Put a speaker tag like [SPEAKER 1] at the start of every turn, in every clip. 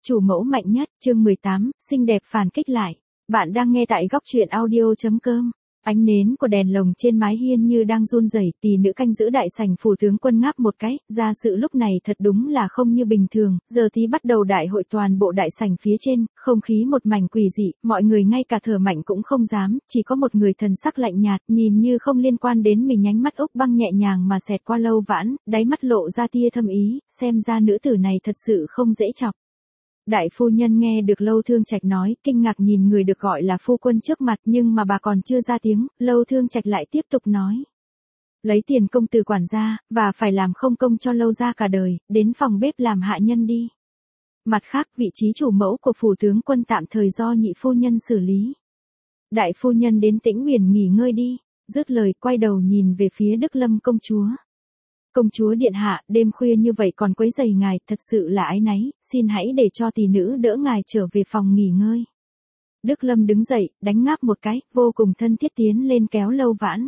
[SPEAKER 1] Chủ mẫu mạnh nhất, chương 18, xinh đẹp phản kích lại. Bạn đang nghe tại góc truyện audio.com. Ánh nến của đèn lồng trên mái hiên như đang run rẩy, tỷ nữ canh giữ đại sảnh phủ tướng quân ngáp một cái, ra sự lúc này thật đúng là không như bình thường, giờ tí bắt đầu đại hội toàn bộ đại sảnh phía trên, không khí một mảnh quỷ dị, mọi người ngay cả thở mạnh cũng không dám, chỉ có một người thần sắc lạnh nhạt, nhìn như không liên quan đến mình, nhánh mắt Úc Băng nhẹ nhàng mà xẹt qua Lâu Vãn, đáy mắt lộ ra tia thâm ý, xem ra nữ tử này thật sự không dễ chọc. Đại phu nhân nghe được Lâu Thương Trạch nói, kinh ngạc nhìn người được gọi là phu quân trước mặt, nhưng mà bà còn chưa ra tiếng, Lâu Thương Trạch lại tiếp tục nói. Lấy tiền công từ quản gia, và phải làm không công cho Lâu gia cả đời, đến phòng bếp làm hạ nhân đi. Mặt khác, vị trí chủ mẫu của phủ tướng quân tạm thời do nhị phu nhân xử lý. Đại phu nhân đến Tĩnh Huyền nghỉ ngơi đi, dứt lời quay đầu nhìn về phía Đức Lâm công chúa. Công chúa điện hạ, đêm khuya như vậy còn quấy rầy ngài, thật sự là áy náy, xin hãy để cho tỷ nữ đỡ ngài trở về phòng nghỉ ngơi. Đức Lâm đứng dậy, đánh ngáp một cái, vô cùng thân thiết tiến lên kéo Lâu Vãn.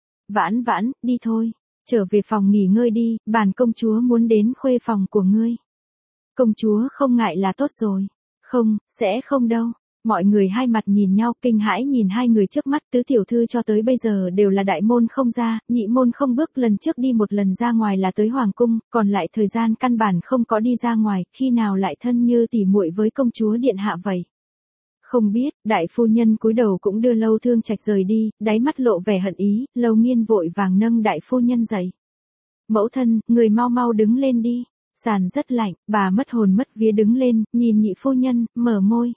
[SPEAKER 1] Vãn Vãn, đi thôi, trở về phòng nghỉ ngơi đi, bản công chúa muốn đến khuê phòng của ngươi. Công chúa không ngại là tốt rồi. Không, sẽ không đâu. Mọi người hai mặt nhìn nhau, kinh hãi nhìn hai người trước mắt, tứ tiểu thư cho tới bây giờ đều là đại môn không ra, nhị môn không bước, lần trước đi một lần ra ngoài là tới hoàng cung, còn lại thời gian căn bản không có đi ra ngoài, khi nào lại thân như tỉ muội với công chúa điện hạ vậy. Không biết, đại phu nhân cúi đầu cũng đưa Lâu Thương Trạch rời đi, đáy mắt lộ vẻ hận ý, Lâu Nghiên vội vàng nâng đại phu nhân dậy. Mẫu thân, người mau mau đứng lên đi, sàn rất lạnh, bà mất hồn mất vía đứng lên, nhìn nhị phu nhân, mở môi.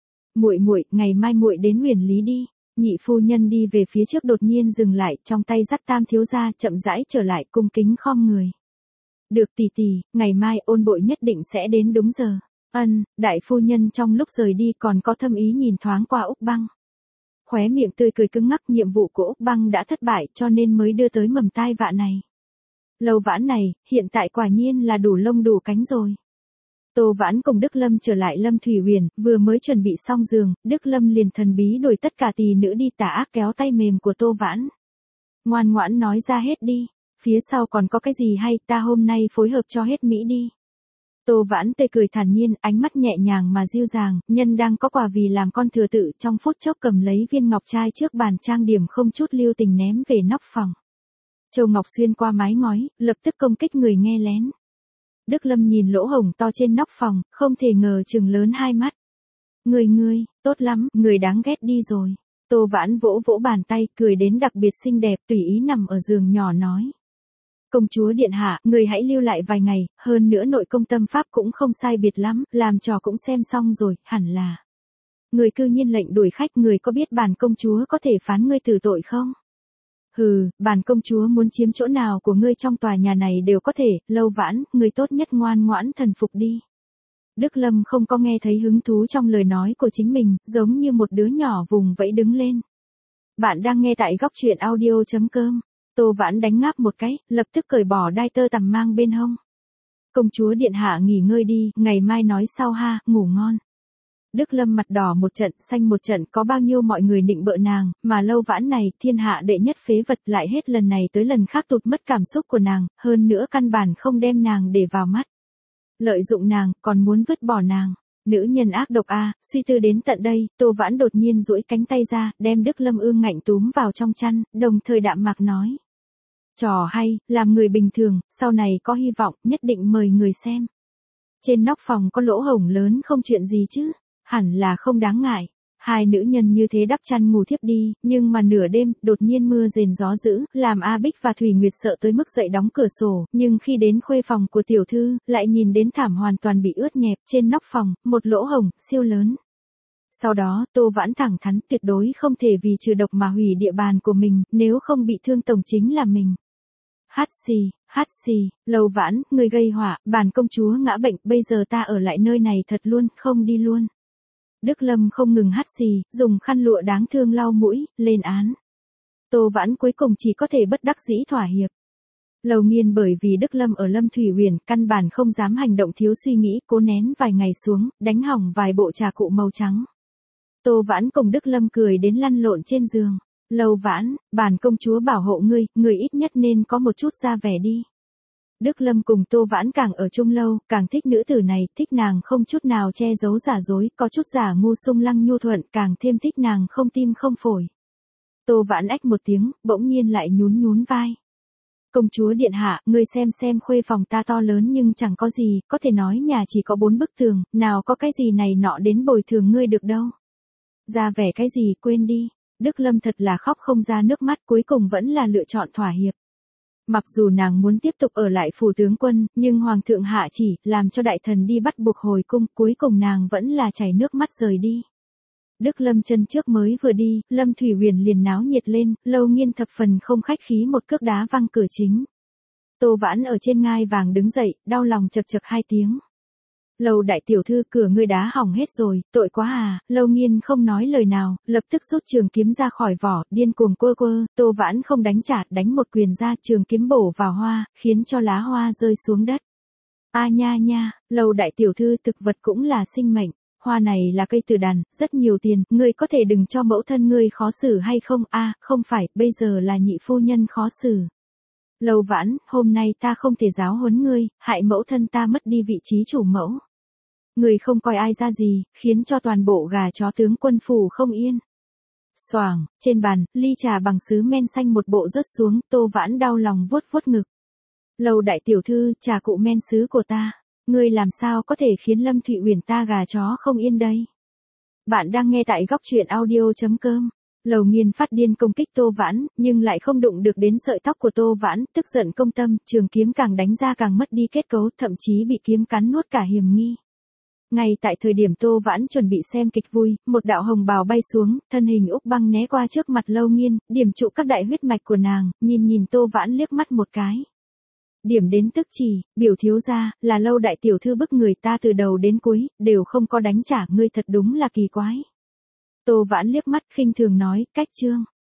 [SPEAKER 1] Muội, ngày mai muội đến Huyền Lý đi. Nhị phu nhân đi về phía trước đột nhiên dừng lại, trong tay dắt Tam thiếu gia, chậm rãi trở lại, cung kính khom người. Được tỷ tỷ, ngày mai Ôn Bội nhất định sẽ đến đúng giờ. Ân, đại phu nhân trong lúc rời đi còn có thâm ý nhìn thoáng qua Úc Băng. Khóe miệng tươi cười cứng ngắc, nhiệm vụ của Úc Băng đã thất bại cho nên mới đưa tới mầm tai vạ này. Lâu Vãn này, hiện tại quả nhiên là đủ lông đủ cánh rồi. Tô Vãn cùng Đức Lâm trở lại Lâm Thủy Huyền, vừa mới chuẩn bị xong giường, Đức Lâm liền thần bí đuổi tất cả tỷ nữ đi, tà ác kéo tay mềm của Tô Vãn. Ngoan ngoãn nói ra hết đi, phía sau còn có cái gì hay, ta hôm nay phối hợp cho hết Mỹ đi. Tô Vãn tươi cười thản nhiên, ánh mắt nhẹ nhàng mà dịu dàng, nhân đang có quà vì làm con thừa tự, trong phút chốc cầm lấy viên ngọc trai trước bàn trang điểm không chút lưu tình ném về nóc phòng. Châu ngọc xuyên qua mái ngói, lập tức công kích người nghe lén. Đức Lâm nhìn lỗ hổng to trên nóc phòng, không thể ngờ trừng lớn hai mắt. Ngươi, tốt lắm, người đáng ghét đi rồi. Tô Vãn vỗ vỗ bàn tay, cười đến đặc biệt xinh đẹp, tùy ý nằm ở giường nhỏ nói. Công chúa điện hạ, người hãy lưu lại vài ngày, hơn nữa nội công tâm pháp cũng không sai biệt lắm, làm trò cũng xem xong rồi, hẳn là. Người cư nhiên lệnh đuổi khách, người có biết bản công chúa có thể phán ngươi tử tội không? Hừ, bản công chúa muốn chiếm chỗ nào của ngươi trong tòa nhà này đều có thể, Lâu Vãn, ngươi tốt nhất ngoan ngoãn thần phục đi. Đức Lâm không có nghe thấy hứng thú trong lời nói của chính mình, giống như một đứa nhỏ vùng vẫy đứng lên. Bạn đang nghe tại góc truyện audio.com. Tô Vãn đánh ngáp một cái, lập tức cởi bỏ đai tơ tằm mang bên hông. Công chúa điện hạ nghỉ ngơi đi, ngày mai nói sau ha, ngủ ngon. Đức Lâm mặt đỏ một trận, xanh một trận, có bao nhiêu mọi người nịnh bợ nàng, mà Lâu Vãn này, thiên hạ đệ nhất phế vật, lại hết lần này tới lần khác tụt mất cảm xúc của nàng, hơn nữa căn bản không đem nàng để vào mắt. Lợi dụng nàng, còn muốn vứt bỏ nàng. Nữ nhân ác độc a. Suy tư đến tận đây, Tô Vãn đột nhiên duỗi cánh tay ra, đem Đức Lâm ương ngạnh túm vào trong chăn, đồng thời đạm mạc nói. Trò hay, làm người bình thường, sau này có hy vọng, nhất định mời người xem. Trên nóc phòng có lỗ hổng lớn không chuyện gì chứ. Hẳn là không đáng ngại. Hai nữ nhân như thế đắp chăn ngủ thiếp đi, nhưng mà nửa đêm, đột nhiên mưa rền gió dữ, làm A Bích và Thủy Nguyệt sợ tới mức dậy đóng cửa sổ, nhưng khi đến khuê phòng của tiểu thư, lại nhìn đến thảm hoàn toàn bị ướt nhẹp, trên nóc phòng, một lỗ hổng, siêu lớn. Sau đó, Tô Vãn thẳng thắn, tuyệt đối không thể vì trừ độc mà hủy địa bàn của mình, nếu không bị thương tổng chính là mình. Hát xì, Lâu Vãn, người gây họa, bản công chúa ngã bệnh, bây giờ ta ở lại nơi này thật luôn, không đi luôn. Đức Lâm không ngừng hắt xì, dùng khăn lụa đáng thương lau mũi, lên án. Tô Vãn cuối cùng chỉ có thể bất đắc dĩ thỏa hiệp. Lâu Nghiên bởi vì Đức Lâm ở Lâm Thủy Huyền, căn bản không dám hành động thiếu suy nghĩ, cố nén vài ngày xuống, đánh hỏng vài bộ trà cụ màu trắng. Tô Vãn cùng Đức Lâm cười đến lăn lộn trên giường. Lâu Vãn, bản công chúa bảo hộ ngươi, ngươi ít nhất nên có một chút ra vẻ đi. Đức Lâm cùng Tô Vãn càng ở chung lâu, càng thích nữ tử này, thích nàng không chút nào che giấu giả dối, có chút giả ngu sung lăng nhu thuận, càng thêm thích nàng không tim không phổi. Tô Vãn ách một tiếng, bỗng nhiên lại nhún nhún vai. Công chúa điện hạ, ngươi xem khuê phòng ta to lớn nhưng chẳng có gì, có thể nói nhà chỉ có 4 bức tường, nào có cái gì này nọ đến bồi thường ngươi được đâu. Ra vẻ cái gì quên đi, Đức Lâm thật là khóc không ra nước mắt, cuối cùng vẫn là lựa chọn thỏa hiệp. Mặc dù nàng muốn tiếp tục ở lại phủ tướng quân, nhưng hoàng thượng hạ chỉ, làm cho đại thần đi bắt buộc hồi cung, cuối cùng nàng vẫn là chảy nước mắt rời đi. Đức Lâm chân trước mới vừa đi, Lâm Thủy Huyền liền náo nhiệt lên, Lâu Nghiên thập phần không khách khí một cước đá văng cửa chính. Tô Vãn ở trên ngai vàng đứng dậy, đau lòng chật chật 2 tiếng. Lâu đại tiểu thư, cửa ngươi đá hỏng hết rồi, tội quá à. Lâu Nghiên không nói lời nào, lập tức rút trường kiếm ra khỏi vỏ, điên cuồng quơ quơ. Tô Vãn không đánh trả, đánh một quyền ra, trường kiếm bổ vào hoa, khiến cho lá hoa rơi xuống đất. A nha nha, Lâu đại tiểu thư, thực vật cũng là sinh mệnh. Hoa này là cây tử đàn, rất nhiều tiền, ngươi có thể đừng cho mẫu thân ngươi khó xử hay không? A, không phải, bây giờ là nhị phu nhân khó xử. Lâu Vãn, hôm nay ta không thể giáo huấn ngươi, hại mẫu thân ta mất đi vị trí chủ mẫu. Ngươi không coi ai ra gì, khiến cho toàn bộ gà chó tướng quân phủ không yên. Xoảng, trên bàn, ly trà bằng sứ men xanh một bộ rớt xuống, Tô Vãn đau lòng vuốt vuốt ngực. Lâu đại tiểu thư, trà cụ men sứ của ta. Ngươi làm sao có thể khiến Lâm Thụy Uyển ta gà chó không yên đây? Bạn đang nghe tại góc truyện audio.com. Lầu Nghiên phát điên công kích Tô Vãn, nhưng lại không đụng được đến sợi tóc của Tô Vãn, tức giận công tâm, trường kiếm càng đánh ra càng mất đi kết cấu, thậm chí bị kiếm cắn nuốt cả hiểm nghi. Ngay tại thời điểm Tô Vãn chuẩn bị xem kịch vui, một đạo hồng bào bay xuống, thân hình Úc Băng né qua trước mặt Lâu Nghiên, điểm trụ các đại huyết mạch của nàng, nhìn Tô Vãn liếc mắt một cái. Điểm đến tức chỉ, biểu thiếu gia, là Lâu đại tiểu thư bức người ta từ đầu đến cuối, đều không có đánh trả, ngươi thật đúng là kỳ quái. Tô Vãn liếc mắt khinh thường nói, cách chương.